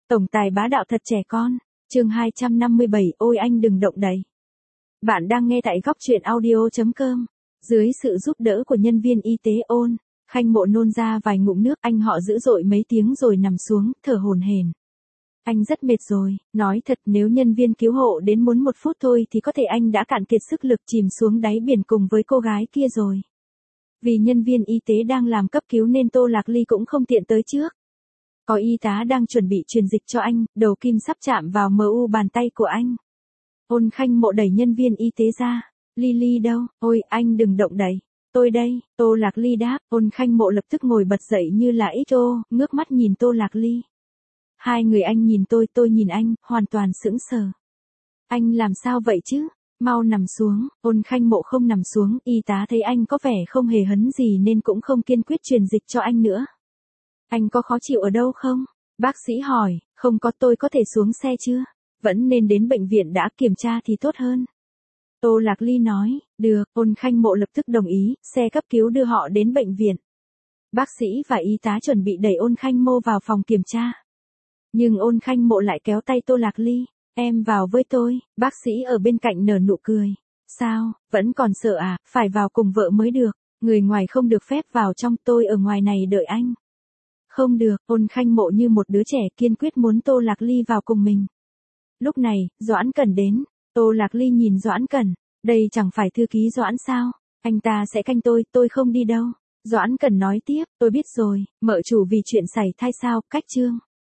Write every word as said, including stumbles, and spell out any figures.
Tổng tài bá đạo thật trẻ con. Chương hai trăm năm mươi bảy, ôi anh đừng động đậy. Bạn đang nghe tại góc truyện audio chấm com. Dưới sự giúp đỡ của nhân viên y tế Ôn, Khanh Mộ nôn ra vài ngụm nước, anh họ dữ dội mấy tiếng rồi nằm xuống, thở hổn hển. Anh rất mệt rồi, nói thật nếu nhân viên cứu hộ đến muốn một phút thôi thì có thể anh đã cạn kiệt sức lực chìm xuống đáy biển cùng với cô gái kia rồi. Vì nhân viên y tế đang làm cấp cứu nên Tô Lạc Ly cũng không tiện tới trước. Có y tá đang chuẩn bị truyền dịch cho anh, đầu kim sắp chạm vào mờ u bàn tay của anh. Ôn Khanh Mộ đẩy nhân viên y tế ra. Lily đâu? Ôi anh đừng động đậy. Tôi đây, Tô Lạc Ly đáp. Ôn Khanh Mộ lập tức ngồi bật dậy như là ích ô, ngước mắt nhìn Tô Lạc Ly. Hai người anh nhìn tôi, tôi nhìn anh, hoàn toàn sững sờ. Anh làm sao vậy chứ? Mau nằm xuống. Ôn Khanh Mộ không nằm xuống, y tá thấy anh có vẻ không hề hấn gì nên cũng không kiên quyết truyền dịch cho anh nữa. Anh có khó chịu ở đâu không? Bác sĩ hỏi. Không có, tôi có thể xuống xe chưa? Vẫn nên đến bệnh viện đã, kiểm tra thì tốt hơn. Tô Lạc Ly nói. Được. Ôn Khanh Mộ lập tức đồng ý, xe cấp cứu đưa họ đến bệnh viện. Bác sĩ và y tá chuẩn bị đẩy Ôn Khanh Mộ vào phòng kiểm tra. Nhưng Ôn Khanh Mộ lại kéo tay Tô Lạc Ly. Em vào với tôi. Bác sĩ ở bên cạnh nở nụ cười. Sao, vẫn còn sợ à? Phải vào cùng vợ mới được. Người ngoài không được phép vào trong, tôi ở ngoài này đợi anh. Không được. Ôn Khanh Mộ như một đứa trẻ kiên quyết muốn Tô Lạc Ly vào cùng mình. Lúc này, Doãn Cẩn đến. Tô Lạc Ly nhìn Doãn Cẩn. Đây chẳng phải thư ký Doãn sao? Anh ta sẽ canh tôi, tôi không đi đâu. Doãn Cẩn nói tiếp. Tôi biết rồi, mợ chủ vì chuyện xảy thai sao, cách Trương.